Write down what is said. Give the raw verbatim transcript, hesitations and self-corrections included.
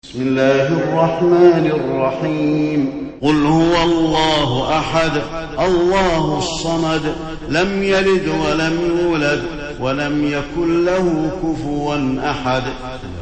بسم الله الرحمن الرحيم قل هو الله أحد الله الصمد لم يلد ولم يولد ولم يكن له كفوا أحد